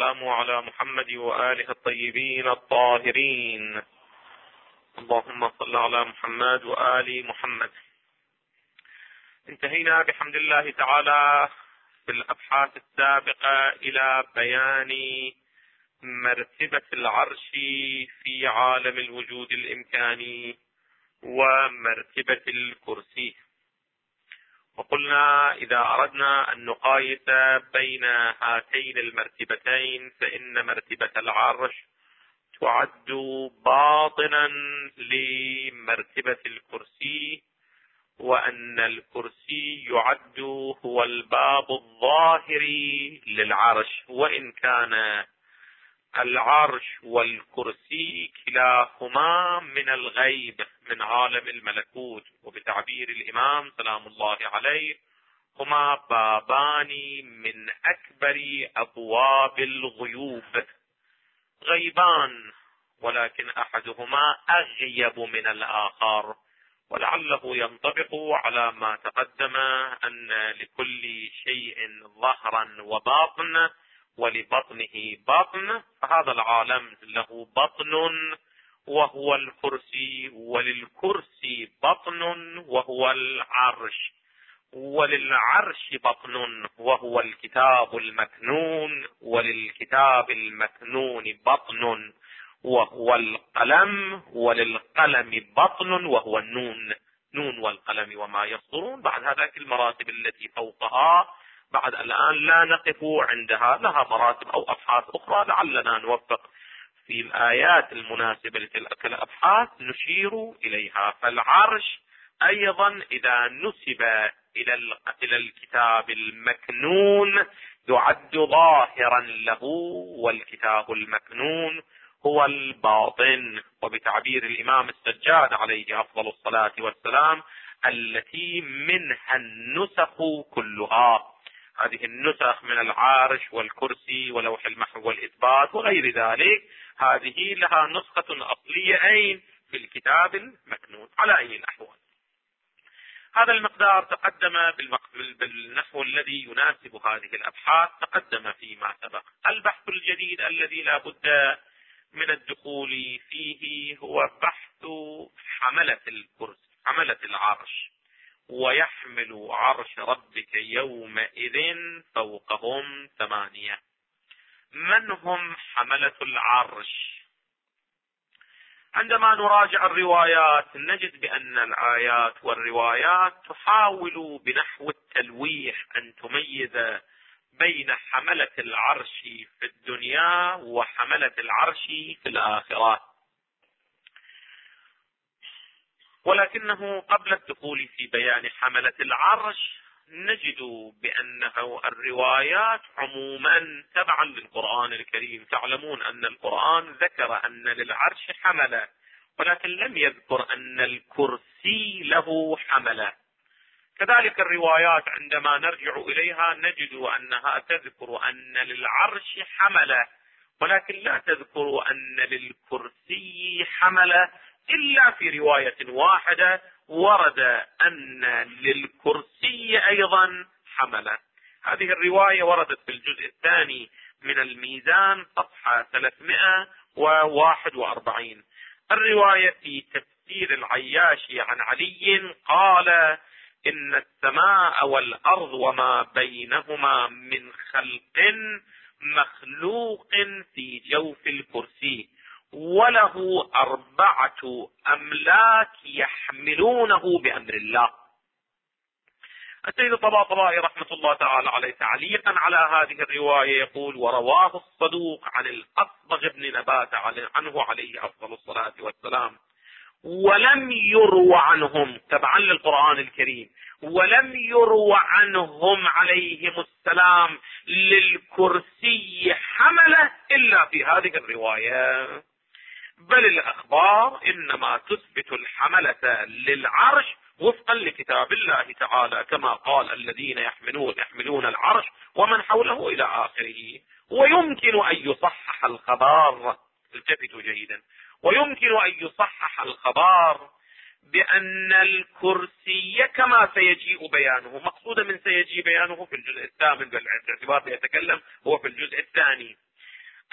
والسلام على محمد وآله الطيبين الطاهرين. اللهم صل على محمد وآل محمد. انتهينا بحمد الله تعالى في الأبحاث السابقة إلى بيان مرتبة العرش في عالم الوجود الإمكاني ومرتبة الكرسي، وقلنا إذا أردنا أن نقايس بين هاتين المرتبتين فإن مرتبة العرش تعد باطنا لمرتبة الكرسي، وأن الكرسي يعد هو الباب الظاهري للعرش، وإن كان العرش والكرسي كلاهما من الغيب من عالم الملكوت، وبتعبير الإمام سلام الله عليه هما بابان من أكبر أبواب الغيوب، غيبان ولكن أحدهما أغيب من الآخر، ولعله ينطبق على ما تقدم أن لكل شيء ظهرا وباطن ولبطنه بطن، فهذا العالم له بطن وهو الكرسي، وللكرسي بطن وهو العرش، وللعرش بطن وهو الكتاب المكنون، وللكتاب المكنون بطن وهو القلم، وللقلم بطن وهو النون، نون والقلم وما يسطرون. بعد هذاك المراتب التي فوقها بعد الآن لا نقف عندها، لها مراتب أو أبحاث أخرى لعلنا نوفق في الآيات المناسبة لتلك الأبحاث نشير إليها. فالعرش أيضا إذا نسب إلى الكتاب المكنون يعد ظاهرا له، والكتاب المكنون هو الباطن، وبتعبير الإمام السجاد عليه أفضل الصلاة والسلام التي منها النسخ كلها. هذه النسخ من العرش والكرسي ولوح المحو والإثبات وغير ذلك، هذه لها نسخة أصلية أين؟ في الكتاب المكنون. على أي الأحوال هذا المقدار تقدم بالنحو الذي يناسب هذه الأبحاث تقدم فيما سبق. البحث الجديد الذي لا بد من الدخول فيه هو بحث حملة الكرسي، حملة العرش. ويحمل عرش ربك يومئذ فوقهم 8. من هم حملة العرش؟ عندما نراجع الروايات نجد بأن الآيات والروايات تحاول بنحو التلويح أن تميز بين حملة العرش في الدنيا وحملة العرش في الآخرة، ولكنه قبل الدخول في بيان حملة العرش نجد بأنه الروايات عموما تبعا للقرآن الكريم. تعلمون أن القرآن ذكر أن للعرش حملة، ولكن لم يذكر أن الكرسي له حملة. كذلك الروايات عندما نرجع إليها نجد أنها تذكر أن للعرش حملة، ولكن لا تذكر أن للكرسي حملة إلا في رواية واحدة ورد أن للكرسي أيضا حملة. هذه الرواية وردت في الجزء الثاني من الميزان صفحة 341. الرواية في تفسير العياشي عن علي قال: إن السماء والأرض وما بينهما من خلق مخلوق في جوف الكرسي، وله 4 أملاك يحملونه بأمر الله. السيد الطباطبائي رحمة الله تعالى عليه تعليقا على هذه الرواية يقول: ورواه الصدوق عن الأصبغ بن نبات عنه عليه أفضل الصلاة والسلام، ولم يروى عنهم تبعا للقرآن الكريم، ولم يروى عنهم عليهم السلام للكرسي حملة إلا في هذه الرواية، بل الأخبار إنما تثبت الحملة للعرش وفقا لكتاب الله تعالى، كما قال: الذين يحملون العرش ومن حوله إلى آخره. ويمكن أن يصحح الخبر، التفتوا جيدا، ويمكن أن يصحح الخبر بأن الكرسي كما سيجيء بيانه، مقصودا من سيجيء بيانه في الجزء الثامن، بالاعتبار يتكلم هو في الجزء الثاني،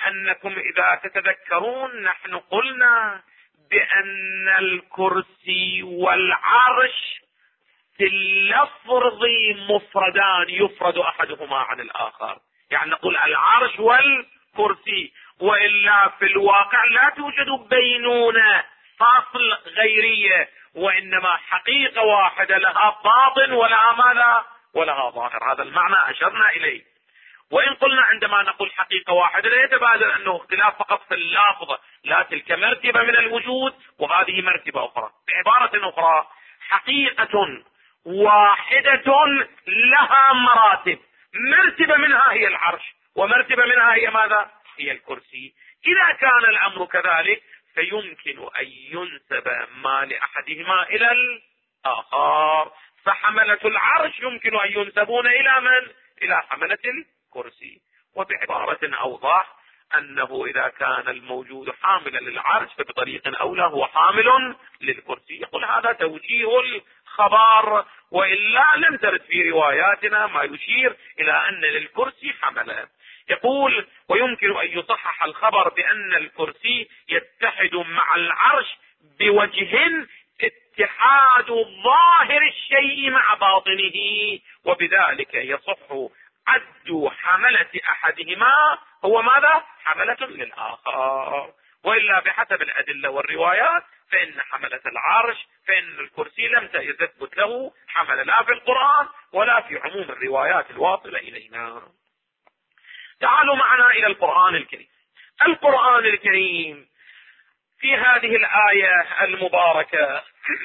لأنكم إذا تتذكرون نحن قلنا بأن الكرسي والعرش في اللفظ مفردان يفرد أحدهما عن الآخر، يعني نقول العرش والكرسي، وإلا في الواقع لا توجد بينونة فاصل غيرية، وإنما حقيقة واحدة لها باطن ولها ماذا؟ ولها ظاهر. هذا المعنى أشرنا إليه. وإن قلنا عندما نقول حقيقة واحدة لا يتبادر أنه اختلاف فقط في اللفظ، لا، تلك مرتبة من الوجود وهذه مرتبة أخرى. بعبارة أخرى، حقيقة واحدة لها مراتب، مرتبة منها هي العرش ومرتبة منها هي ماذا؟ هي الكرسي. إذا كان الأمر كذلك فيمكن أن ينسب ما لأحدهما إلى الآخر، فحملة العرش يمكن أن ينسبون إلى من؟ إلى حملة الكرسي. وبعبارة أوضح أنه إذا كان الموجود حاملا للعرش فبطريق أولى هو حامل للكرسي. يقول هذا توجيه الخبر، وإلا لم ترد في رواياتنا ما يشير إلى أن للكرسي حملا. يقول ويمكن أن يصحح الخبر بأن الكرسي يتحد مع العرش بوجه اتحاد ظاهر الشيء مع باطنه، وبذلك يصح عد حملة أحدهما هو ماذا؟ حملة للآخر. وإلا بحسب الأدلة والروايات فإن حملة العرش، فإن الكرسي لم تثبت له حمل لا في القرآن ولا في عموم الروايات الواصلة إلينا. تعالوا معنا إلى القرآن الكريم. القرآن الكريم في هذه الآية المباركة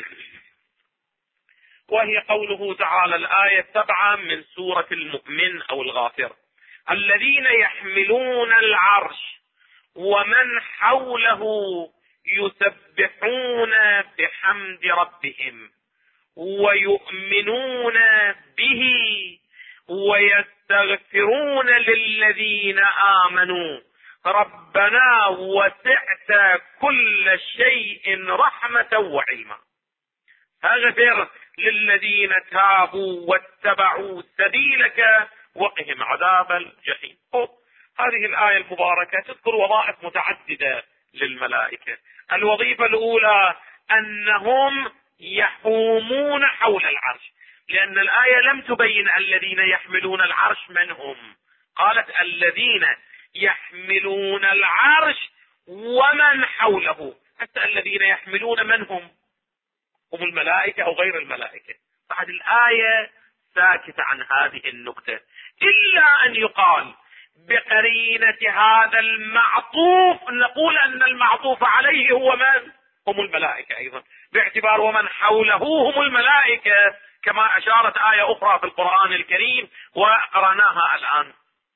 وهي قوله تعالى الآية 7 من سورة المؤمن أو الغافر: الذين يحملون العرش ومن حوله يسبحون بحمد ربهم ويؤمنون به ويستغفرون للذين آمنوا ربنا وسعت كل شيء رحمة وعلما فاغفر للذين تابوا واتبعوا سبيلك وقهم عذاب الجحيم. هذه الآية المباركة تذكر وظائف متعددة للملائكة. الوظيفة الأولى أنهم يحومون حول العرش، لأن الآية لم تبين الذين يحملون العرش من هم، قالت الذين يحملون العرش ومن حوله. حتى الذين يحملون من هم الملائكة أو غير الملائكة. بعد الآية ساكتة عن هذه النقطة، إلا أن يقال بقرينة هذا المعطوف نقول أن المعطوف عليه هو من؟ هم الملائكة أيضا، باعتبار ومن حوله هم الملائكة، كما أشارت آية أخرى في القرآن الكريم وقرأناها الآن.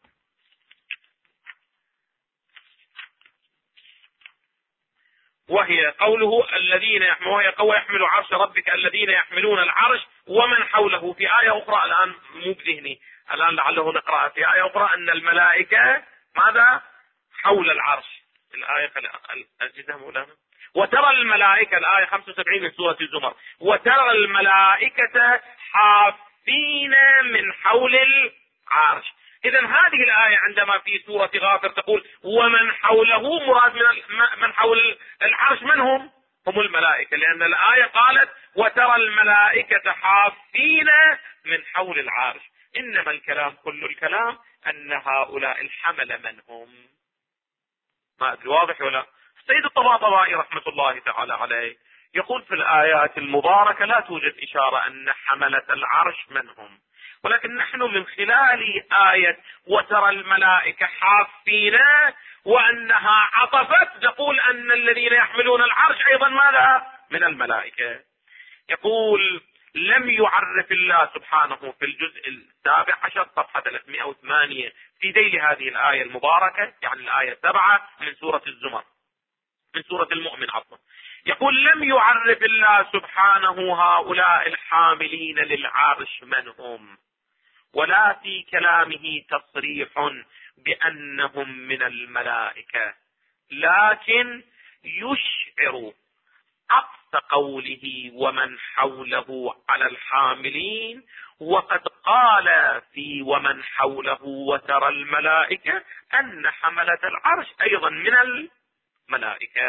وهي قوله الذين يحملوا عرش ربك الذين يحملون العرش ومن حوله. في آية أخرى الآن مو بذهني الآن لعله نقرأ في آية أخرى أن الملائكة ماذا؟ حول العرش. الآية الجزء مولانا وترى الملائكة، الآية 75 من سورة الزمر: وترى الملائكة حافين من حول العرش. إذن هذه الآية عندما في سورة غافر تقول ومن حوله، مراد من حول العرش من هم؟ هم الملائكة، لأن الآية قالت وترى الملائكة حافين من حول العرش. إنما الكلام كل الكلام أن هؤلاء الحمل من هم. ما أدري واضح ولا؟ السيد الطباطبائي رحمة الله تعالى عليه يقول في الآيات المباركة لا توجد إشارة أن حملة العرش من هم، ولكن نحن من خلال آية وترى الملائكة حافين وأنها عطفت نقول أن الذين يحملون العرش أيضا ماذا؟ من الملائكة. يقول لم يعرف الله سبحانه في الجزء 17 صفحة 308 في ذيل هذه الآية المباركة، يعني الآية 7 من سورة الزمر من سورة المؤمن عفوا، يقول لم يعرف الله سبحانه هؤلاء الحاملين للعرش من هم، ولا في كلامه تصريح بأنهم من الملائكة، لكن يشعر رأس قوله ومن حوله على الحاملين، وقد قال في ومن حوله وترى الملائكة أن حملة العرش أيضا من الملائكة.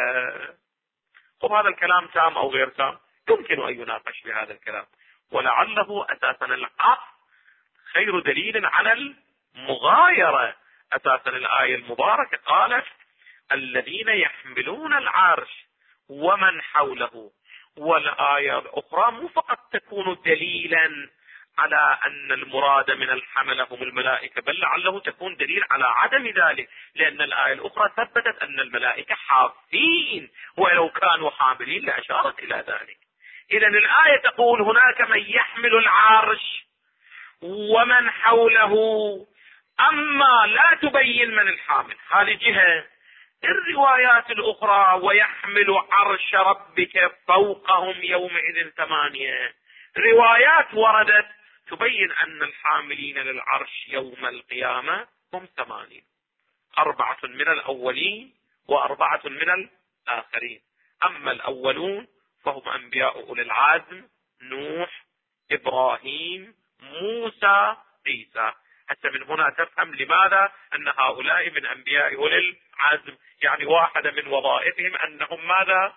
طب هذا الكلام تام أو غير تام؟ يمكن أن يناقش بهذا الكلام، ولعله أساسا العطف خير دليل على المغايرة. أساسا الآية المباركة قالت الذين يحملون العرش ومن حوله، والآية الأخرى مو فقط تكون دليلا على أن المراد من الحملة هم الملائكة، بل لعله تكون دليل على عدم ذلك، لأن الآية الأخرى ثبتت أن الملائكة حافين، ولو كانوا حاملين لأشارت إلى ذلك. إذن الآية تقول هناك من يحمل العرش ومن حوله، أما لا تبين من الحامل، هذه جهة. الروايات الأخرى ويحمل عرش ربك فوقهم يومئذ 8 روايات وردت تبين أن الحاملين للعرش يوم القيامة هم 8، 4 من الأولين و4 من الآخرين. أما الأولون فهم أنبياء أولي العزم: نوح، إبراهيم، موسى، عيسى. حتى من هنا تفهم لماذا أن هؤلاء من أنبياء أولي العزم، يعني واحدة من وظائفهم أنهم ماذا؟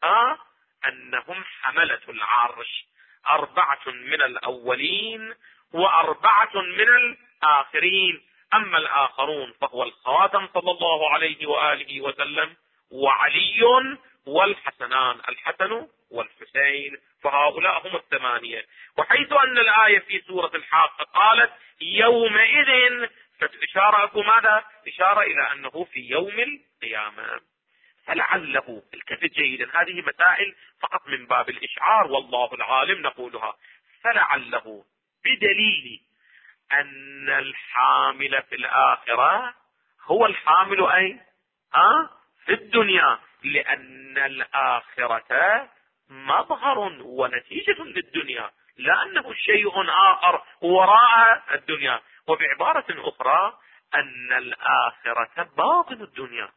أنهم حملة العرش، 4 من الأولين و4 من الآخرين. أما الآخرون فهو الخاتم صلى الله عليه وآله وسلم وعلي والحسنان، الحسن والحسين، فهؤلاء هم 8. وحيث أن الآية في سورة الحاقة قالت يومئذ، فالإشارة ماذا؟ إشارة إلى أنه في يوم القيامة. فلعله التفت جيدا، هذه مسائل فقط من باب الإشعار والله العالم نقولها. فلعله بدليل أن الحامل في الآخرة هو الحامل أي في الدنيا، لأن الآخرة مظهر ونتيجة للدنيا، لأنه شيء آخر وراء الدنيا. وبعبارة أخرى أن الآخرة باطن الدنيا،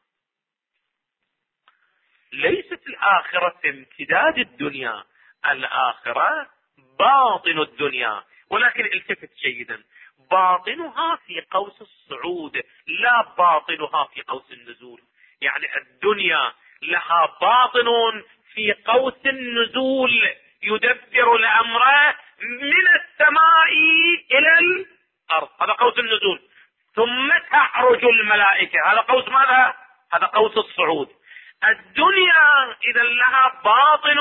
ليست الآخرة امتداد الدنيا، الآخرة باطن الدنيا. ولكن التفت جيدا، باطنها في قوس الصعود، لا باطنها في قوس النزول. يعني الدنيا لها باطن في قوس النزول، يدبر الأمر من السماء إلى الأرض، هذا قوس النزول. ثم تعرج الملائكة، هذا قوس ماذا؟ هذا قوس الصعود. الدنيا إذا لها باطن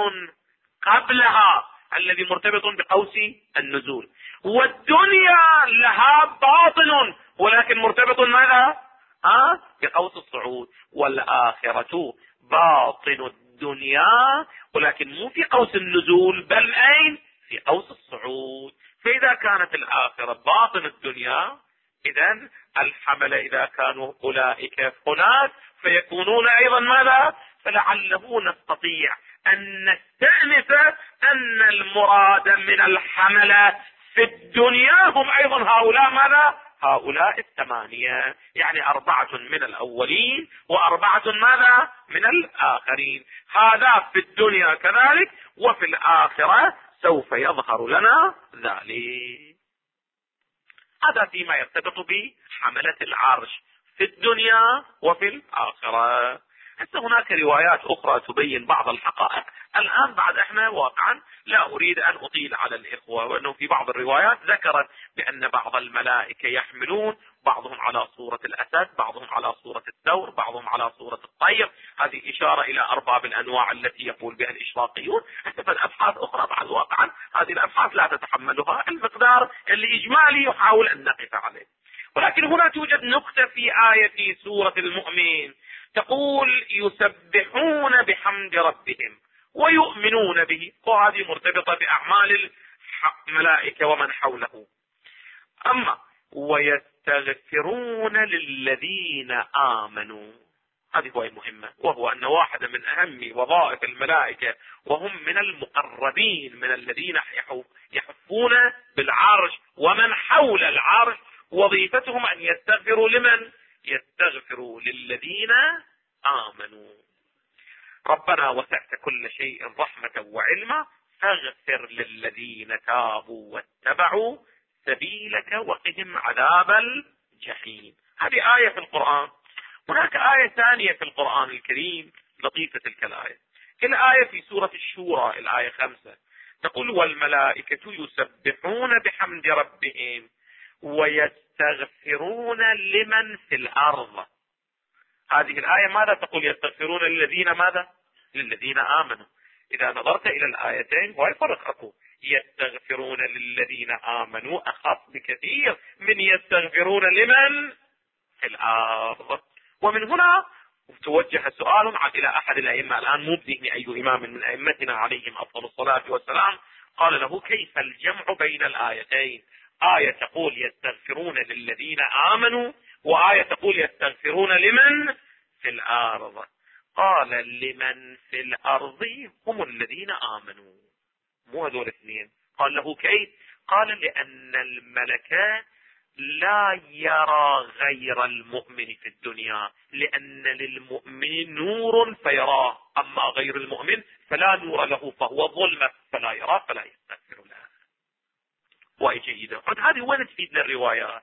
قبلها الذي مرتبط بقوس النزول، والدنيا لها باطن ولكن مرتبط ماذا؟ بقوس الصعود. والآخرة باطن الدنيا ولكن مو في قوس النزول، بل أين؟ في قوس الصعود. فإذا كانت الآخرة باطن الدنيا، إذن الحمل إذا كانوا أولئك هناك فيكونون أيضا ماذا؟ فلعله نستطيع أن نستأنف أن المراد من الحملة في الدنيا هم أيضا هؤلاء ماذا؟ هؤلاء 8، يعني 4 من الأولين و4 ماذا؟ من الآخرين. هذا في الدنيا كذلك، وفي الآخرة سوف يظهر لنا ذلك. هذا فيما يرتبط بحملة العرش في الدنيا وفي الآخرة. حتى هناك روايات أخرى تبين بعض الحقائق. الآن بعد احنا واقعا لا أريد أن أطيل على الإخوة، وأنه في بعض الروايات ذكرت بأن بعض الملائكة يحملون، بعضهم على صورة الأسد، بعضهم على صورة الثور، بعضهم على صورة الطير. هذه إشارة إلى أرباب الأنواع التي يقول بها الإشراقيون. حتى الأبحاث أخرى بعد واقعا هذه الأبحاث لا تتحملها المقدار اللي إجمالي يحاول أن نقف عليه. ولكن هنا توجد نقطة في آية في سورة المؤمن تقول يسبحون بحمد ربهم ويؤمنون به، وهذه مرتبطة بأعمال الملائكة ومن حوله. أما ويستغفرون للذين آمنوا، هذه هو المهمة، وهو أن واحدة من أهم وظائف الملائكة وهم من المقربين من الذين يحفون بالعرش ومن حول العرش، وظيفتهم أن يستغفروا لمن؟ يستغفروا للذين آمنوا. ربنا وسعت كل شيء رحمة وعلما فاغفر للذين تابوا واتبعوا سبيلك وقهم عذاب الجحيم. هذه آية في القرآن. هناك آية ثانية في القرآن الكريم لطيفة تلك الآية، الآية في سورة الشورى الآية 5 تقول والملائكة يسبحون بحمد ربهم ويستغفرون لمن في الأرض. هذه الآية ماذا تقول؟ يستغفرون للذين ماذا؟ للذين آمنوا. إذا نظرت إلى الآيتين هو فرق أكو، يستغفرون للذين آمنوا أخف بكثير من يستغفرون لمن في الأرض. ومن هنا توجه سؤال إلى أحد الأئمة، الآن مو بذهني أي إمام من أئمتنا عليهم أفضل الصلاة والسلام، قال له كيف الجمع بين الآيتين؟ آية تقول يستغفرون للذين آمنوا، وآية تقول يستغفرون لمن في الأرض. قال لمن في الأرض هم الذين آمنوا، مو هذول الاثنين. قال له كيف؟ قال لأن الملك لا يرى غير المؤمن في الدنيا، لأن للمؤمن نور فيراه، أما غير المؤمن فلا نور له فهو ظلمة فلا يرى فلا يستغفر له. وهي جيدة. هذه وين تفيدنا الروايات؟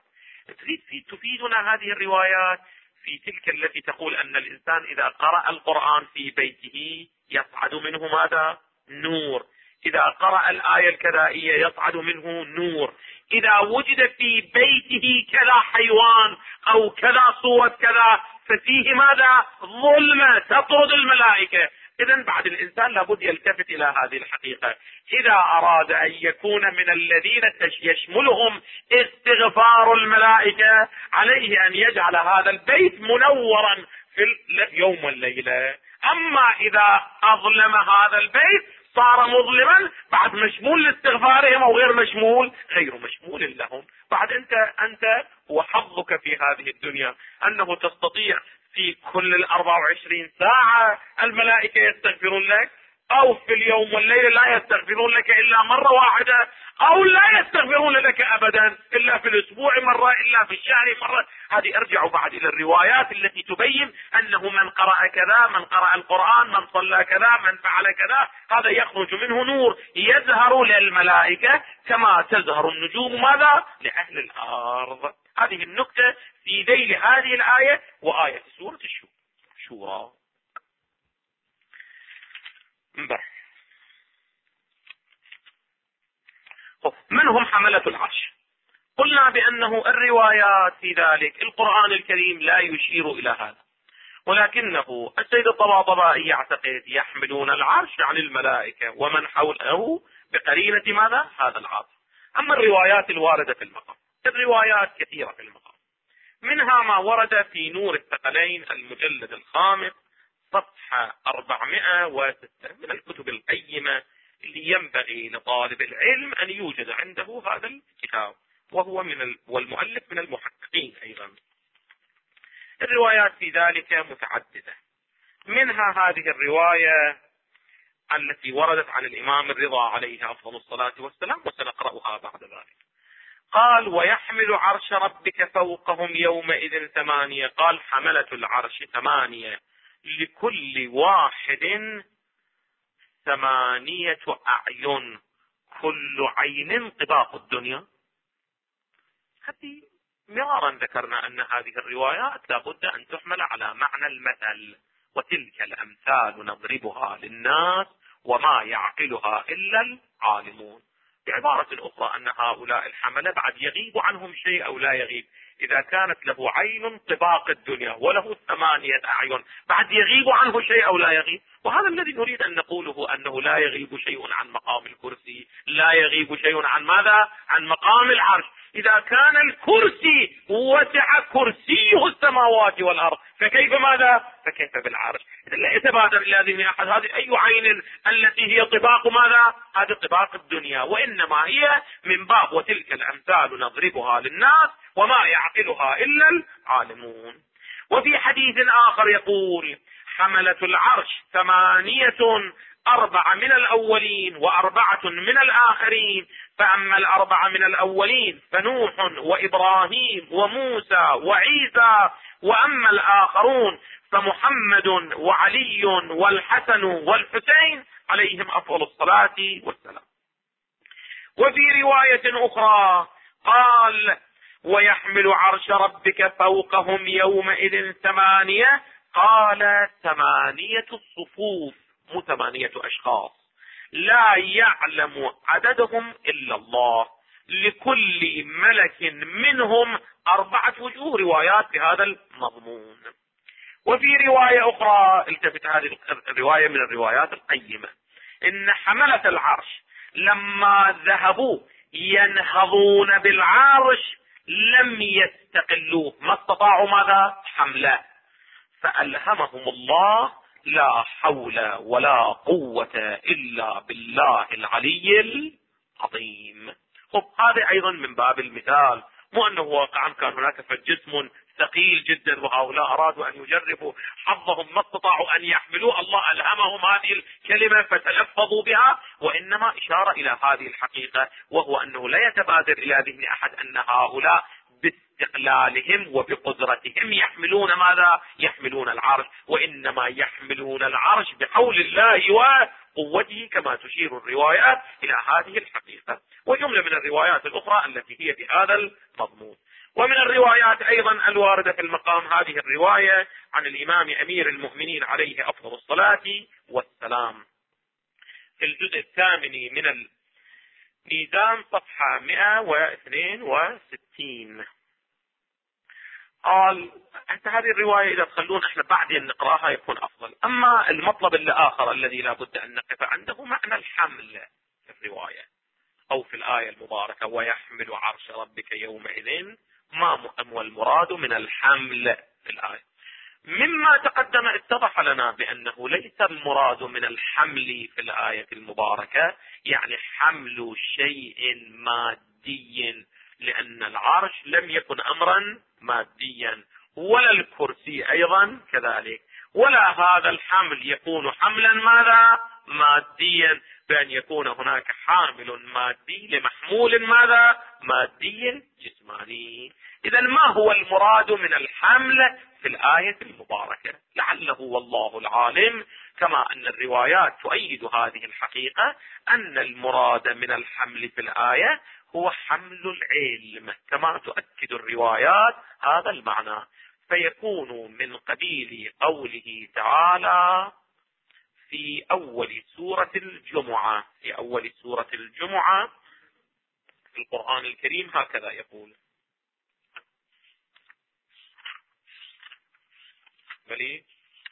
تفيدنا هذه الروايات في تلك التي تقول أن الإنسان إذا قرأ القرآن في بيته يصعد منه ماذا؟ نور. إذا قرأ الآية الكذائية يصعد منه نور. إذا وجد في بيته كذا حيوان أو كذا صورة كذا ففيه ماذا؟ ظلمة تطرد الملائكة. إذن بعد الإنسان لابد يلتفت إلى هذه الحقيقة. إذا أراد أن يكون من الذين يشملهم استغفار الملائكة عليه أن يجعل هذا البيت منورا في اليوم والليلة. أما إذا أظلم هذا البيت صار مظلما، بعد مشمول لاستغفارهم أو غير مشمول؟ غير مشمول لهم. بعد أنت وحظك في هذه الدنيا أنه تستطيع في كل 24 ساعة الملائكة يستغفرون لك، أو في اليوم والليلة لا يستغفرون لك إلا مرة واحدة، أو لا يستغفرون لك أبدا إلا في الأسبوع مرة، إلا في الشهر مرة. هذه أرجع بعد إلى الروايات التي تبين أنه من قرأ كذا، من قرأ القرآن، من صلى كذا، من فعل كذا، هذا يخرج منه نور يزهر للملائكة كما تزهر النجوم ماذا؟ لأهل الأرض. هذه النكتة في ذيل هذه الآية وآية سورة الشورى. من هم حملة العرش؟ قلنا بأنه الروايات في ذلك القرآن الكريم لا يشير إلى هذا، ولكنه السيد الطباطبائي يعتقد يحملون العرش عن الملائكة ومن حوله بقرينة ماذا؟ هذا العرش. أما الروايات الواردة في المقام، الروايات كثيرة في المقام، منها ما ورد في نور الثقلين المجلد 5 صفحة 406 من الكتب القيمة اللي ينبغي لطالب العلم أن يوجد عنده هذا الكتاب، وهو والمؤلف من المحققين أيضا. الروايات في ذلك متعددة، منها هذه الرواية التي وردت عن الإمام الرضا عليه أفضل الصلاة والسلام وسنقرأها بعد ذلك. قال ويحمل عرش ربك فوقهم يومئذ 8. قال حملة العرش 8 لكل واحد 8 أعين، كل عين طباق الدنيا. هذه مرارا ذكرنا أن هذه الروايات لابد أن تحمل على معنى المثل، وتلك الأمثال نضربها للناس وما يعقلها إلا العالمون. بعبارة أخرى أن هؤلاء الحملة بعد يغيب عنهم شيء أو لا يغيب. إذا كانت له عين طباق الدنيا وله 8 أعين، بعد يغيب عنه شيء أو لا يغيب. وهذا الذي نريد أن نقوله، أنه لا يغيب شيء عن مقام الكرسي، لا يغيب شيء عن ماذا؟ عن مقام العرش. إذا كان الكرسي وسع كرسيه السماوات والأرض فكيف ماذا؟ فكيف بالعرش؟ لا يتبادر إلى ذهن أحد هذه أي عين التي هي طباق ماذا؟ هذه طباق الدنيا، وإنما هي من باب وتلك الأمثال نضربها للناس وما يعقلها إلا العالمون. وفي حديث آخر يقول حملة العرش 8، 4 من الأولين و4 من الآخرين. فأما 4 من الأولين فنوح وإبراهيم وموسى وعيسى وأما الآخرون فمحمد وعلي والحسن والحسين عليهم أفضل الصلاة والسلام. وفي رواية أخرى قال: ويحمل عرش ربك فوقهم يومئذ 8، قال 8 الصفوف، مو 8 أشخاص، لا يعلم عددهم إلا الله، لكل ملك منهم 4 وجوه، روايات بهذا المضمون. وفي رواية أخرى، التفت هذه الرواية من الروايات القيمة، إن حملة العرش لما ذهبوا ينهضون بالعرش لم يستقلوه، ما استطاعوا ماذا؟ حمله، فألهمهم الله: لا حول ولا قوة إلا بالله العلي العظيم. خب هذا أيضا من باب المثال، مو أنه واقعا كان هناك جسم ثقيل جدا وهؤلاء أرادوا أن يجربوا حظهم ما استطاعوا أن يحملوا، الله ألهمهم هذه الكلمة فتلفظوا بها، وإنما إشارة إلى هذه الحقيقة، وهو أنه لا يتبادر إلى ذهن أحد أن هؤلاء باستقلالهم وبقدرتهم يحملون ماذا؟ يحملون العرش، وإنما يحملون العرش بحول الله وقوته، كما تشير الروايات إلى هذه الحقيقة. وجملة من الروايات الأخرى التي هي بهذا المضمون. ومن الروايات أيضا الواردة في المقام هذه الرواية عن الإمام أمير المؤمنين عليه أفضل الصلاة والسلام في الجزء 8 من الميزان صفحة 162، قال: حتى هذه الرواية إذا تخلون احنا بعدين نقراها يكون أفضل. أما المطلب الآخر الذي لا بد أن نقف عنده معنى الحمل في الرواية أو في الآية المباركة: ويحمل عرش ربك يومئذ، ما هو المراد من الحمل في الآية؟ مما تقدم اتضح لنا بأنه ليس المراد من الحمل في الآية المباركة يعني حمل شيء مادي، لأن العرش لم يكن أمرا ماديا، ولا الكرسي أيضا كذلك، ولا هذا الحمل يكون حملا ماذا؟ ماديا، بأن يكون هناك حامل مادي لمحمول ماذا؟ مادي جسماني. إذا ما هو المراد من الحمل في الآية المباركة؟ لعله والله العالم، كما أن الروايات تؤيد هذه الحقيقة، أن المراد من الحمل في الآية هو حمل العلم، كما تؤكد الروايات هذا المعنى، فيكون من قبيل قوله تعالى في أول سورة الجمعة، في أول سورة الجمعة في القرآن الكريم هكذا يقول: بلي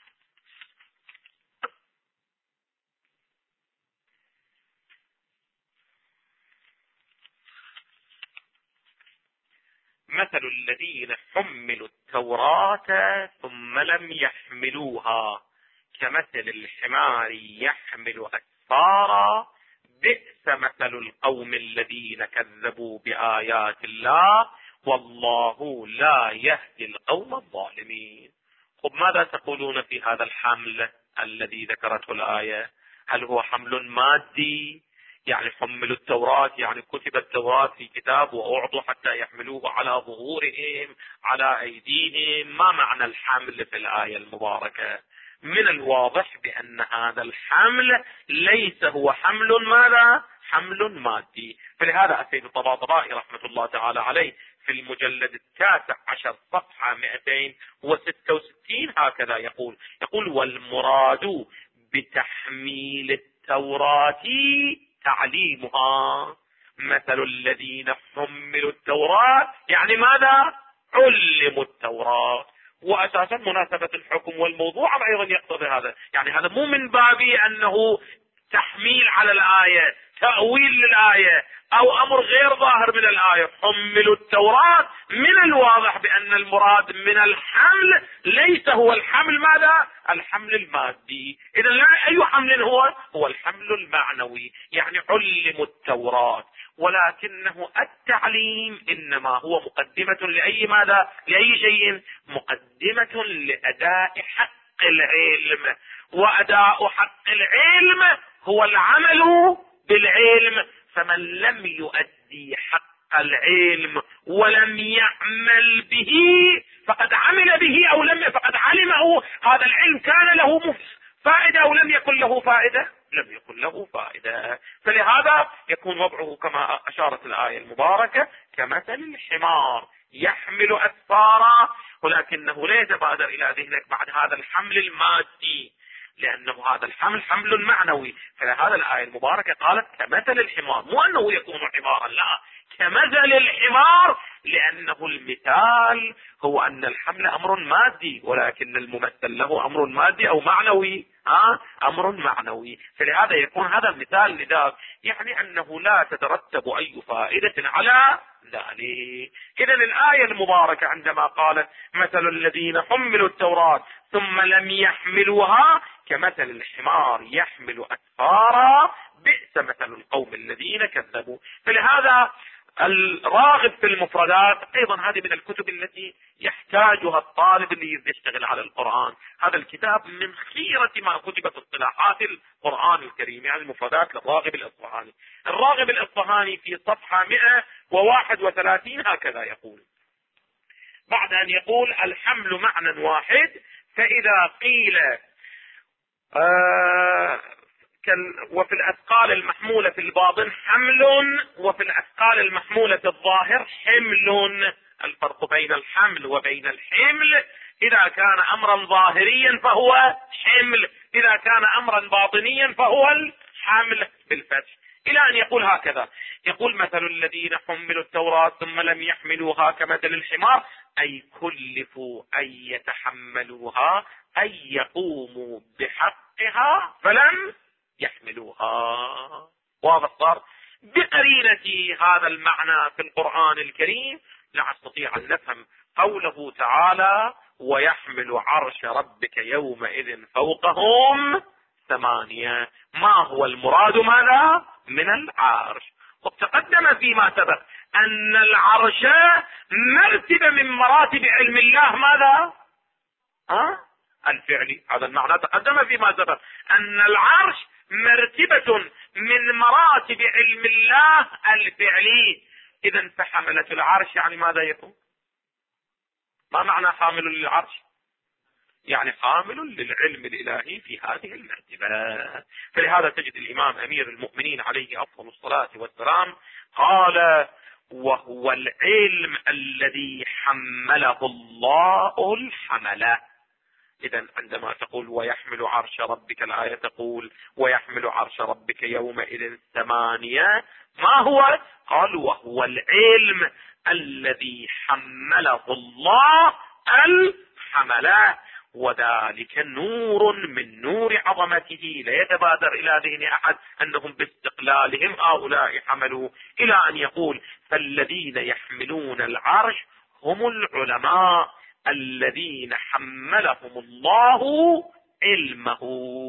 مثل الذين حملوا التوراة ثم لم يحملوها كمثل الحمار يحمل أسفارا، بئس مثل القوم الذين كذبوا بآيات الله والله لا يهدي القوم الظالمين. خب ماذا تقولون في هذا الحمل الذي ذكرته الآية؟ هل هو حمل مادي يعني حملوا التوراة يعني كتب التوراة في كتاب وأعطوا حتى يحملوه على ظهورهم على أيديهم؟ ما معنى الحمل في الآية المباركة؟ من الواضح بأن هذا الحمل ليس هو حمل ماذا؟ حمل مادي. فلهذا السيد الطباطبائي رحمة الله تعالى عليه في المجلد 19 صفحة 266 هكذا يقول: والمراد بتحميل التوراة تعليمها. مثل الذين حملوا التوراة يعني ماذا؟ علموا التوراة. وأساسا مناسبة الحكم والموضوع أيضا يقتضي هذا، يعني هذا مو من باب أنه تحميل على الآية، تأويل للآية أو أمر غير ظاهر من الآية. حملوا التوراة من الواضح بأن المراد من الحمل ليس هو الحمل ماذا؟ الحمل المادي. إذا أي حمل هو الحمل المعنوي، يعني علموا التوراة، ولكنه التعليم إنما هو مقدمة لأي ماذا؟ لأي شيء؟ مقدمة لأداء حق العلم، وأداء حق العلم هو العمل بالعلم. فمن لم يؤدي حق العلم ولم يعمل به فقد عمل به او لم فقد علمه، هذا العلم كان له فائدة او لم يكن له فائدة؟ لم يكن له فائدة. فلهذا يكون وضعه كما اشارت الآية المباركة كمثل الحمار يحمل اسفارا، ولكنه لا يتبادر الى ذهنك بعد هذا الحمل المادي، لانه هذا الحمل حمل معنوي. فلهذا الآية المباركة قالت كمثل الحمار، مو انه يكون حمارا، لا، كمثل الحمار، لانه المثال هو ان الحمل امر مادي، ولكن الممثل له امر مادي او معنوي، امر معنوي. فلهذا يكون هذا المثال لذلك، يعني انه لا تترتب اي فائدة على ذلك. اذا الآية المباركة عندما قالت مثل الذين حملوا التوراة ثم لم يحملوها كمثل الحمار يحمل اسفارا بئس مثل القوم الذين كذبوا. فلهذا الراغب في المفردات ايضا هذه من الكتب التي يحتاجها الطالب اللي يشتغل على القرآن. هذا الكتاب من خيرة ما كتب في اصطلاحات القرآن الكريم، يعني المفردات للراغب الاصفهاني. الراغب الاصفهاني في صفحة 131 هكذا يقول: بعد ان يقول الحمل معنى واحد، فاذا قيل وفي الأثقال المحمولة في الباطن حمل وفي الأثقال المحمولة في الظاهر حمل. الفرق بين الحمل وبين الحمل: إذا كان أمرا ظاهريا فهو حمل، إذا كان أمرا باطنيا فهو الحمل بالفتح. إلى أن يقول هكذا، يقول مثل الذين حملوا التوراة ثم لم يحملوها كمثل الحمار، أي كلفوا أن يتحملوها، أن يقوموا بحقها فلم يحملوها. واضح صار؟ بقرينة هذا المعنى في القرآن الكريم نستطيع أن نفهم قوله تعالى: ويحمل عرش ربك يومئذ فوقهم ثمانية. ما هو المراد ماذا من العرش؟ وتقدم فيما سبق أن العرش مرتبة من مراتب علم الله ماذا؟ الفعلي. هذا المعنى تقدم فيما سبق، أن العرش مرتبة من مراتب علم الله الفعلي. إذا فحملة العرش يعني ماذا يكون؟ ما معنى حامل للعرش؟ يعني حامل للعلم الإلهي في هذه المرتبة. فلهذا تجد الإمام أمير المؤمنين عليه أفضل الصلاة والسلام قال: وهو العلم الذي حمله الله الحملة. إذا عندما تقول ويحمل عرش ربك، الآية تقول ويحمل عرش ربك يومئذ ثمانية، ما هو؟ قال وهو العلم الذي حمله الله الحملة، وذلك نور من نور عظمته لا يتبادر إلى ذهن أحد أنهم باستقلالهم هؤلاء حملوا، إلى أن يقول فالذين يحملون العرش هم العلماء الذين حملهم الله علمه.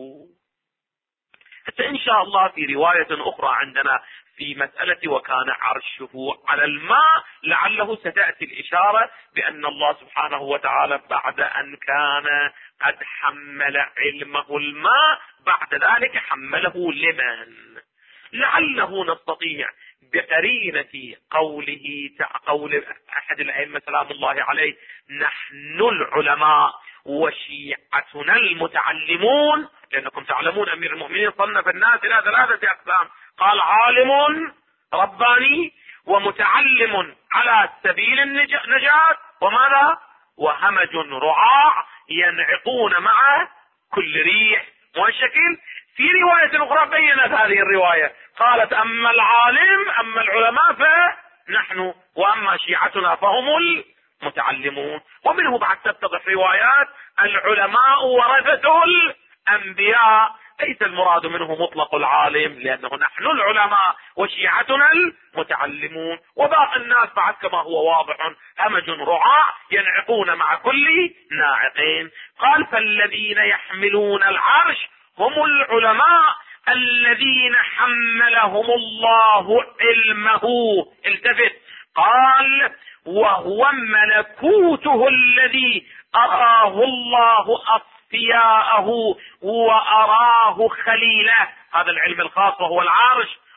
حتى إن شاء الله في رواية أخرى عندنا في مسألة وكان عرشه على الماء لعله ستأتي الإشارة بأن الله سبحانه وتعالى بعد أن كان قد حمل علمه الماء بعد ذلك حمله لمن؟ لعله نستطيع بقرينة قول أحد الأئمة سلام الله عليه: نحن العلماء وشيعتنا المتعلمون. لأنكم تعلمون أمير المؤمنين صنف الناس إلى 3 أقسام، قال: عالم رباني، ومتعلم على سبيل النجاة، وماذا؟ وهمج رعاع ينعقون مع كل ريح. والشكل في رواية أخرى بينت هذه الرواية، قالت: أما العالم أما العلماء فنحن، وأما شيعتنا فهم المتعلمون. ومنه بعد تتضح روايات العلماء ورثة الأنبياء، ليس المراد منه مطلق العالم، لأنه نحن العلماء وشيعتنا المتعلمون، وباقي الناس بعد كما هو واضح همج رعاع ينعقون مع كل ناعقين. قال: فالذين يحملون العرش هم العلماء الذين حملهم الله علمه. التفت، قال: وهو ملكوته الذي أراه الله أصفياءه وأراه خليله. هذا العلم الخاص وهو العرش،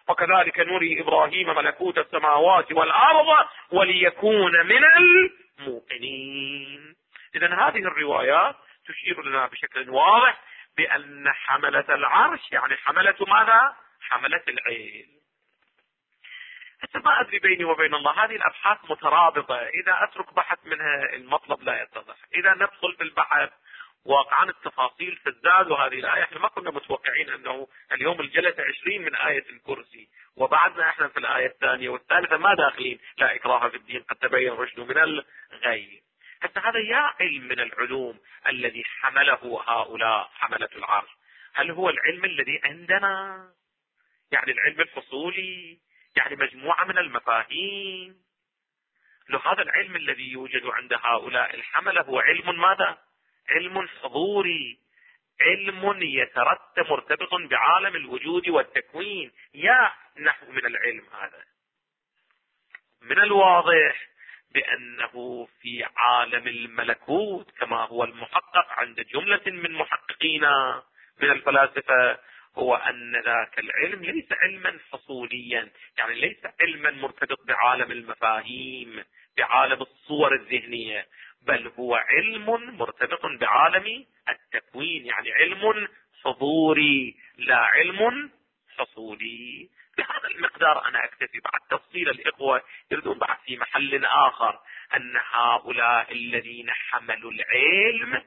وكذلك نري إبراهيم ملكوت السماوات والأرض وليكون من الموقنين. إذن هذه الروايات تشير لنا بشكل واضح بأن حملة العرش يعني حملة ماذا؟ حملة العلم. حتى ما أدري بيني وبين الله هذه الأبحاث مترابطة، إذا أترك بحث منها المطلب لا يتضح، إذا ندخل في البحث واقعا التفاصيل تزداد. وهذه الآية احنا ما كنا متوقعين أنه اليوم الجلسة 20 من آية الكرسي، وبعدنا احنا في الآية الثانية والثالثة ما داخلين لا إكراه في الدين قد تبين الرشد من الغي. حتى هذا يا علم من العلوم الذي حمله هؤلاء حملة العرش، هل هو العلم الذي عندنا؟ يعني العلم الفصولي، يعني مجموعة من المفاهيم. لو هذا العلم الذي يوجد عند هؤلاء الحملة هو علم ماذا؟ علم حضوري، علم يترتب مرتبط بعالم الوجود والتكوين. يا نحو من العلم هذا. من الواضح بأنه في عالم الملكوت كما هو المحقق عند جملة من محققينا من الفلاسفة، هو أن ذاك العلم ليس علما فصوليا، يعني ليس علما مرتبط بعالم المفاهيم بعالم الصور الذهنية، بل هو علم مرتبط بعالم التكوين، يعني علم حضوري لا علم حصولي. بهذا المقدار أنا أكتفي. بعد تفصيل الإخوة يردون بعد في محل آخر أن هؤلاء الذين حملوا العلم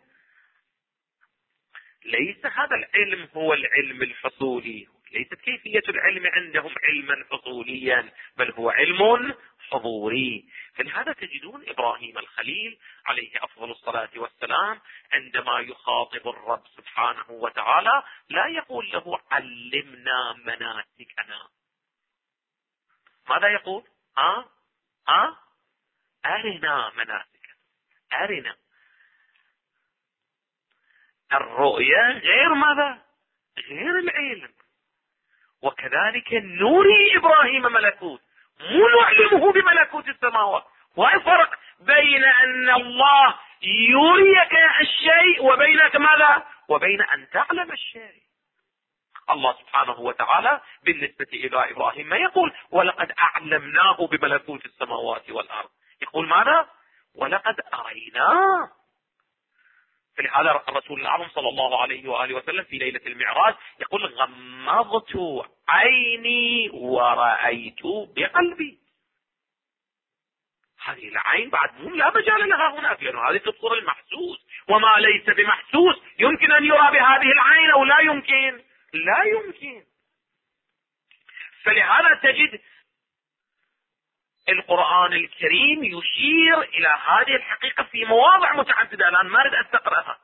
ليس هذا العلم هو العلم الحصولي، ليست كيفية العلم عندهم علما حصوليا، بل هو علم حضوري. فلهذا تجدون إبراهيم الخليل عليه أفضل الصلاة والسلام عندما يخاطب الرب سبحانه وتعالى لا يقول له علمنا مناسكنا. ماذا يقول؟ أرنا مناسك، أرنا. الرؤية غير ماذا؟ غير العلم. وكذلك نوري إبراهيم ملكوت، مو نعلمه بملكوت السماوات. والفرق بين أن الله يريك الشيء وبينك ماذا؟ وبين أن تعلم الشيء. الله سبحانه وتعالى بالنسبة إلى إبراهيم ما يقول ولقد أعلمناه بملكوت السماوات والأرض، يقول ماذا؟ ولقد أريناه. فلهذا الرسول الأعظم صلى الله عليه وآله وسلم في ليلة المعراج يقول غمضت عيني ورأيت بقلبي. هذه العين بعد لا مجال لها هناك، لأنه هذه تبصر المحسوس، وما ليس بمحسوس يمكن أن يرى بهذه العين أو لا يمكن؟ لا يمكن. فلهذا تجد القرآن الكريم يشير إلى هذه الحقيقة في مواضع متعددة. الآن ما أريد أن أقرأها.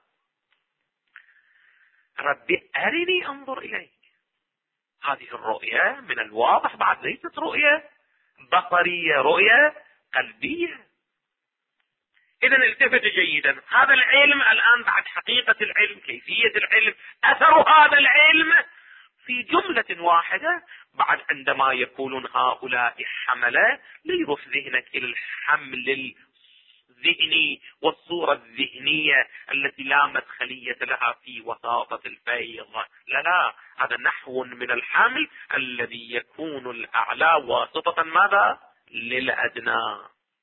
ربي أرني أنظر إليك. هذه الرؤية من الواضح بعد ليست رؤية بصرية، رؤية قلبية. إذن التفت جيدا. هذا العلم الآن بعد حقيقة العلم، كيفية العلم، أثر هذا العلم في جملة واحدة. بعد عندما يقولون هؤلاء حملة ليرف ذهنك إلى الحمل الذهني والصورة الذهنية التي لا مدخلية لها في وساطة الفيض. لا، هذا نحو من الحمل الذي يكون الأعلى واسطة ماذا؟ للأدنى.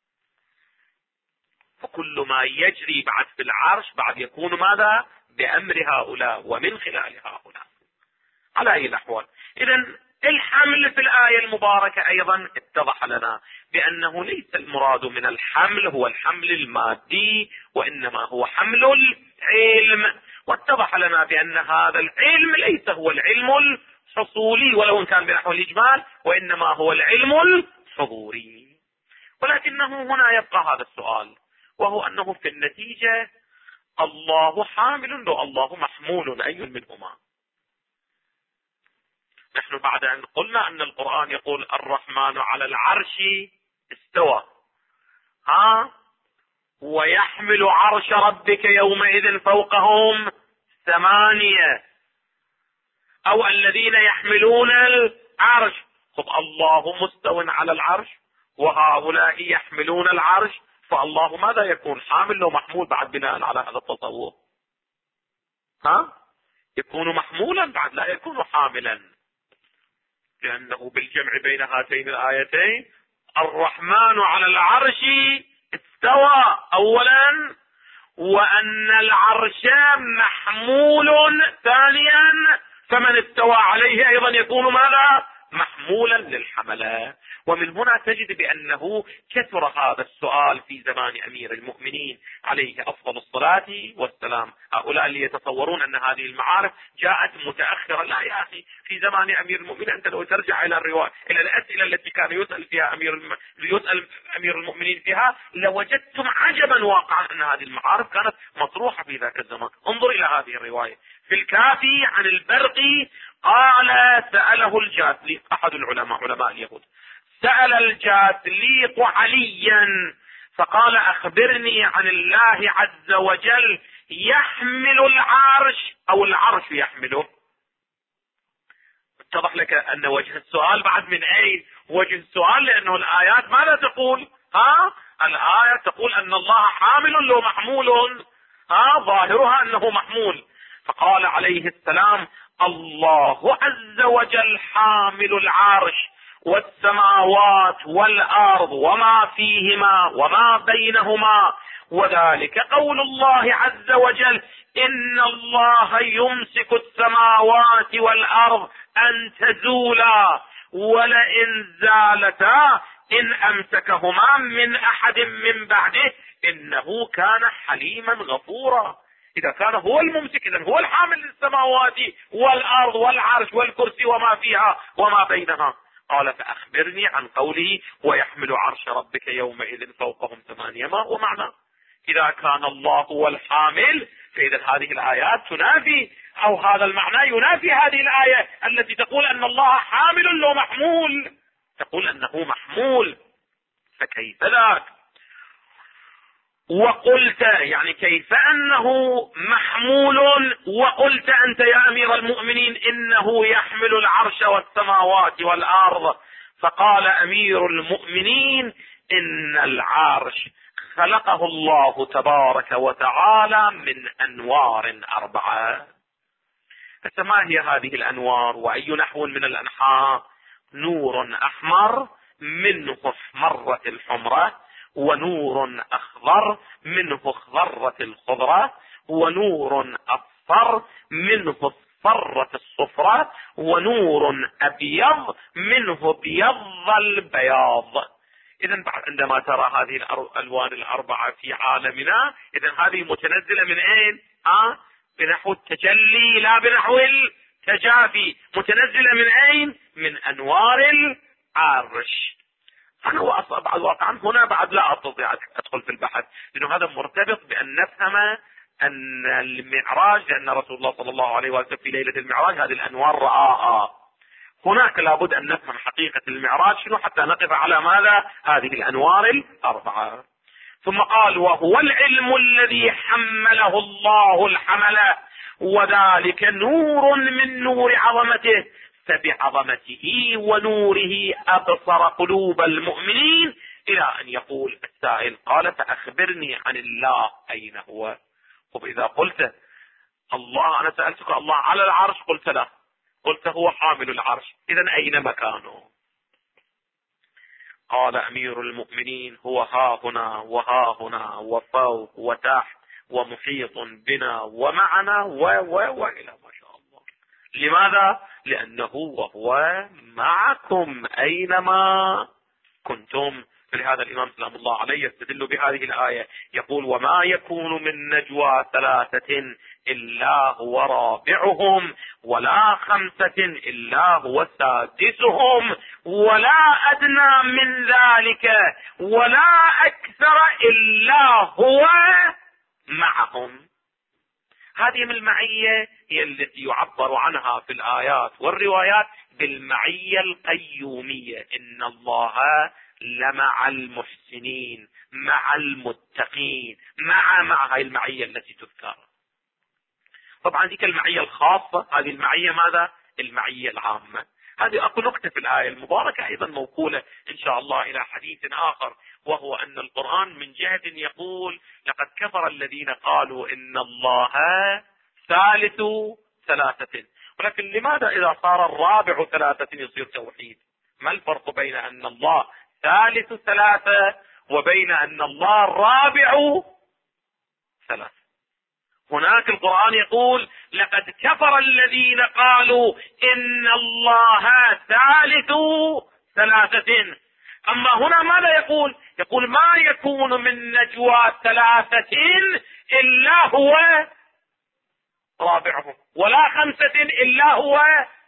فكل ما يجري بعد في العرش بعد يكون ماذا؟ بأمر هؤلاء ومن خلال هؤلاء. على أي الأحوال إذن الحمل في الآية المباركة أيضا اتضح لنا بأنه ليس المراد من الحمل هو الحمل المادي، وإنما هو حمل العلم. واتضح لنا بأن هذا العلم ليس هو العلم الحصولي ولو إن كان بنحو الإجمال، وإنما هو العلم الحضوري. ولكنه هنا يبقى هذا السؤال، وهو أنه في النتيجة الله حامل الله محمول، أي منهما؟ نحن بعد أن قلنا أن القرآن يقول الرحمن على العرش استوى، ويحمل عرش ربك يومئذ فوقهم 8، أو الذين يحملون العرش. خب الله مستو على العرش وهؤلاء يحملون العرش، فالله ماذا يكون؟ حامل لو محمول بعد بناء على هذا التصور؟ يكون محمولا بعد لا يكون حاملا. لأنه بالجمع بين هاتين الآيتين الرحمن على العرش استوى أولا، وأن العرش محمول ثانيا، فمن استوى عليه أيضا يكون ماذا؟ محمولا للحملة. ومن هنا تجد بأنه كثر هذا السؤال في زمان أمير المؤمنين عليه أفضل الصلاة والسلام. هؤلاء اللي يتصورون أن هذه المعارف جاءت متأخرة، لا يا أخي، في زمان أمير المؤمنين أنت لو ترجع إلى الرواية إلى الأسئلة التي كان يسأل فيها يسأل أمير المؤمنين فيها لوجدتم عجبا واقعا أن هذه المعارف كانت مطروحة في ذاك الزمان. انظر إلى هذه الرواية في الكافي عن البرقي قال سأله الجاثليق أحد العلماء علماء اليهود، سأل الجاثليق عليا فقال أخبرني عن الله عز وجل يحمل العرش أو العرش يحمله. اتضح لك أن وجه السؤال بعد من أين وجه السؤال؟ لأنه الآيات ماذا تقول؟ الآية تقول أن الله حامل لو محمول، ظاهرها أنه محمول. فقال عليه السلام الله عز وجل حامل العرش والسماوات والأرض وما فيهما وما بينهما، وذلك قول الله عز وجل إن الله يمسك السماوات والأرض أن تزولا ولئن زالتا إن أمسكهما من أحد من بعده إنه كان حليما غفورا. إذا كان هو الممسك إذن هو الحامل للسماوات والأرض والعرش والكرسي وما فيها وما بينها. قال فأخبرني عن قوله ويحمل عرش ربك يومئذ فوقهم ثمانية، ما هو معنى؟ إذا كان الله هو الحامل فإذا هذه الآيات تنافي، أو هذا المعنى ينافي هذه الآية التي تقول أن الله حامل لو محمول، تقول أنه محمول، فكيف ذاك؟ وقلت يعني كيف أنه محمول وقلت أنت يا أمير المؤمنين إنه يحمل العرش والسماوات والأرض؟ فقال أمير المؤمنين إن العرش خلقه الله تبارك وتعالى من أنوار 4. فما هي هذه الأنوار وأي نحو من الأنحاء؟ نور أحمر منه احمرت الحمرة، ونور أخضر منه اخضرت الخضرة، ونور أصفر منه اصفرت الصفرة، ونور أبيض منه بيض البياض. إذن عندما ترى هذه الألوان 4 في عالمنا، إذن هذه متنزلة من أين؟ بنحو التجلي لا بنحو التجافي. متنزلة من أين؟ من أنوار العرش. أنا بعد واقعا هنا بعد لا أستطيع أدخل في البحث، لأنه هذا مرتبط بأن نفهم أن المعراج، لأن رسول الله صلى الله عليه وسلم في ليلة المعراج هذه الأنوار رآها. هناك لابد أن نفهم حقيقة المعراج شنو حتى نقف على ماذا؟ هذه الأنوار 4. ثم قال وهو العلم الذي حمله الله الحمل، وذلك نور من نور عظمته، فبعظمته ونوره أبصر قلوب المؤمنين، إلى أن يقول السائل قال فأخبرني عن الله أين هو؟ طب إذا قلت الله، أنا سألتك الله على العرش قلت لا، قلت هو حامل العرش، إذن أين مكانه؟ قال أمير المؤمنين هو ها هنا وها هنا وفوق وتحت ومحيط بنا ومعنا وإلى ما شاء الله. لماذا؟ لأنه وهو معكم أينما كنتم. فلهذا الإمام سلام الله عليه يستدل بهذه الآية يقول وما يكون من نجوى 3 إلا هو رابعهم ولا 5 إلا هو سادسهم ولا أدنى من ذلك ولا أكثر إلا هو معهم. هذه المعية هي التي يعبر عنها في الآيات والروايات بالمعية القيومية، إن الله لمع المحسنين مع المتقين، مع هاي المعية التي تذكر. طبعا ذيك المعية الخاصة، هذه المعية ماذا؟ المعية العامة. هذه أكو نقطة في الآية المباركة أيضا موكولة إن شاء الله إلى حديث آخر، وهو أن القرآن من جهة يقول لقد كفر الذين قالوا إن الله ثالث 3، ولكن لماذا إذا صار الرابع ثلاثة يصير توحيد؟ ما الفرق بين أن الله ثالث ثلاثة وبين أن الله رابع ثلاثة؟ هناك القرآن يقول لقد كفر الذين قالوا إن الله ثالث ثلاثة. أما هنا ماذا يقول؟ يقول ما يكون من نجوى ثلاثة إلا هو رابعهم، ولا خمسة إلا هو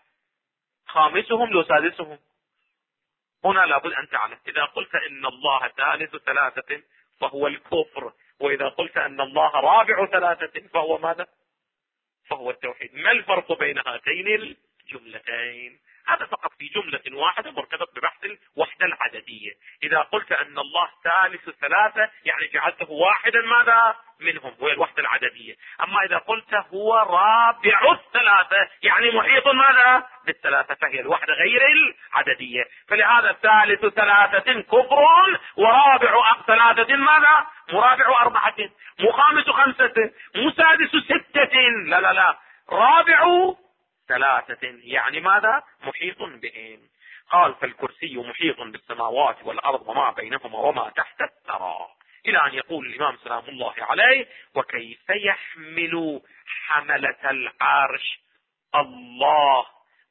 خامسهم لو سادسهم. هنا لابد أن تعلم إذا قلت إن الله ثالث ثلاثة فهو الكفر، وإذا قلت أن الله رابع ثلاثة فهو ماذا؟ فهو التوحيد. ما الفرق بين هاتين الجملتين؟ هذا فقط في جملة واحدة مرتبط ببحث الوحدة العددية. إذا قلت أن الله ثالث ثلاثة يعني جعلته واحدا ماذا منهم، وهي الوحدة العددية. أما إذا قلت هو رابع الثلاثة يعني محيط ماذا بالثلاثة، فهي الوحدة غير العددية. فلهذا ثالث ثلاثة كفر، ورابع ثلاثة ماذا؟ مرابع أربعة، مخامس خمسة، مسادس ستة. لا لا لا، رابع ثلاثة يعني ماذا؟ محيط بهم. قال فالكرسي محيط بالسماوات والأرض وما بينهما وما تحت الثرى، إلى أن يقول الإمام سلام الله عليه وكيف يحمل حملة العرش الله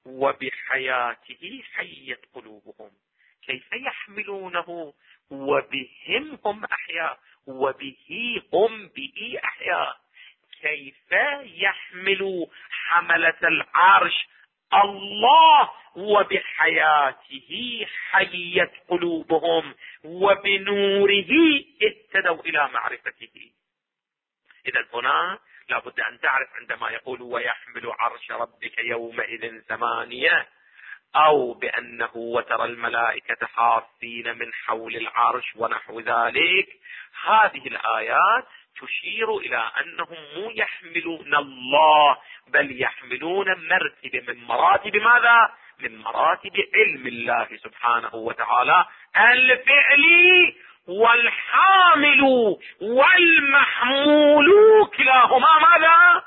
وبحياته حيت قلوبهم. كيف يحملونه وبهم هم أحياء وبه هم به أحياء. كيف يحمل حملة العرش الله وبحياته حيت قلوبهم وبنوره اهتدوا إلى معرفته. إذا هنا لابد أن تعرف عندما يقول ويحمل عرش ربك يومئذ ثمانية، أو بأنه وترى الملائكة حافين من حول العرش ونحو ذلك، هذه الآيات تشير إلى أنهم مو يحملون الله، بل يحملون مرتبة من مراتب ماذا؟ من مراتب علم الله سبحانه وتعالى الفعلي. والحامل والمحمول كلاهما ماذا؟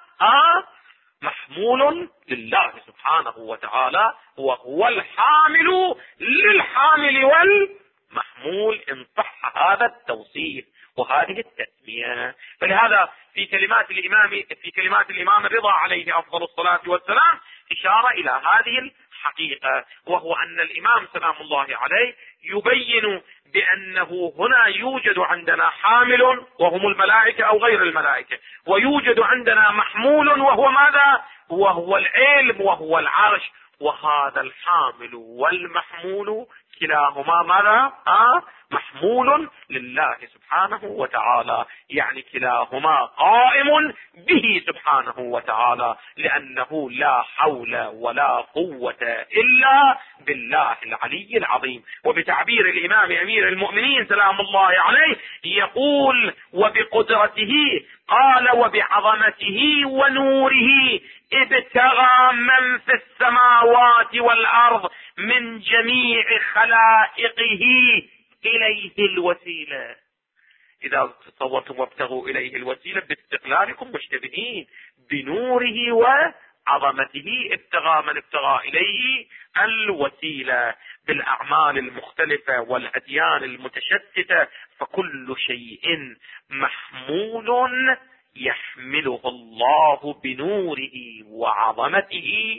محمول لله سبحانه وتعالى، وهو الحامل للحامل والمحمول إن صح هذا التوصيف وهذه التسمية. فلهذا في كلمات الإمام الرضا عليه أفضل الصلاة والسلام إشارة إلى هذه الحقيقة، وهو أن الإمام سلام الله عليه يبين بأنه هنا يوجد عندنا حامل وهم الملائكة أو غير الملائكة، ويوجد عندنا محمول وهو ماذا؟ وهو العلم وهو العرش. وهذا الحامل والمحمول كلاهما ماذا؟ محمول لله سبحانه وتعالى، يعني كلاهما قائم به سبحانه وتعالى، لأنه لا حول ولا قوة إلا بالله العلي العظيم. وبتعبير الإمام أمير المؤمنين سلام الله عليه يقول وبقدرته، قال وبعظمته ونوره ابتغى من في السماوات والأرض من جميع خلائقه إليه الوسيلة. إذا تصورتم وابتغوا إليه الوسيلة باستقلالكم مشتبهين، بنوره وعظمته ابتغى من ابتغى إليه الوسيلة بالأعمال المختلفة والأديان المتشتتة. فكل شيء محمول يحمله الله بنوره وعظمته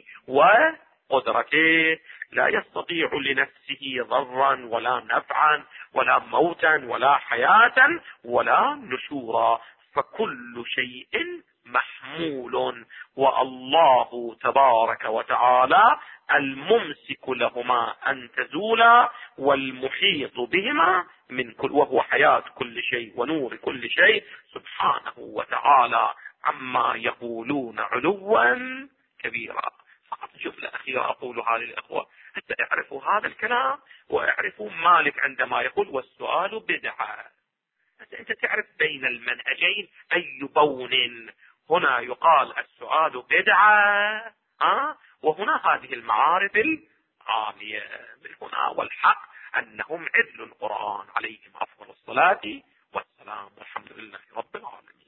وقدرته، لا يستطيع لنفسه ضرا ولا نفعا ولا موتا ولا حياة ولا نشورا. فكل شيء محمول، والله تبارك وتعالى الممسك لهما أن تزولا والمحيط بهما من كل، وهو حياة كل شيء ونور كل شيء سبحانه وتعالى عما يقولون علوا كبيرا. فقط جملة أخيرة أقولها للأخوة حتى اعرفوا هذا الكلام واعرفوا مالك عندما يقول والسؤال بدعة. أنت تعرف بين المنهجين أي بون. هنا يقال السؤال بدعة وهنا هذه المعارف العالية من هنا، والحق أنهم عدل القرآن عليهم أفضل الصلاة والسلام، والحمد لله رب العالمين.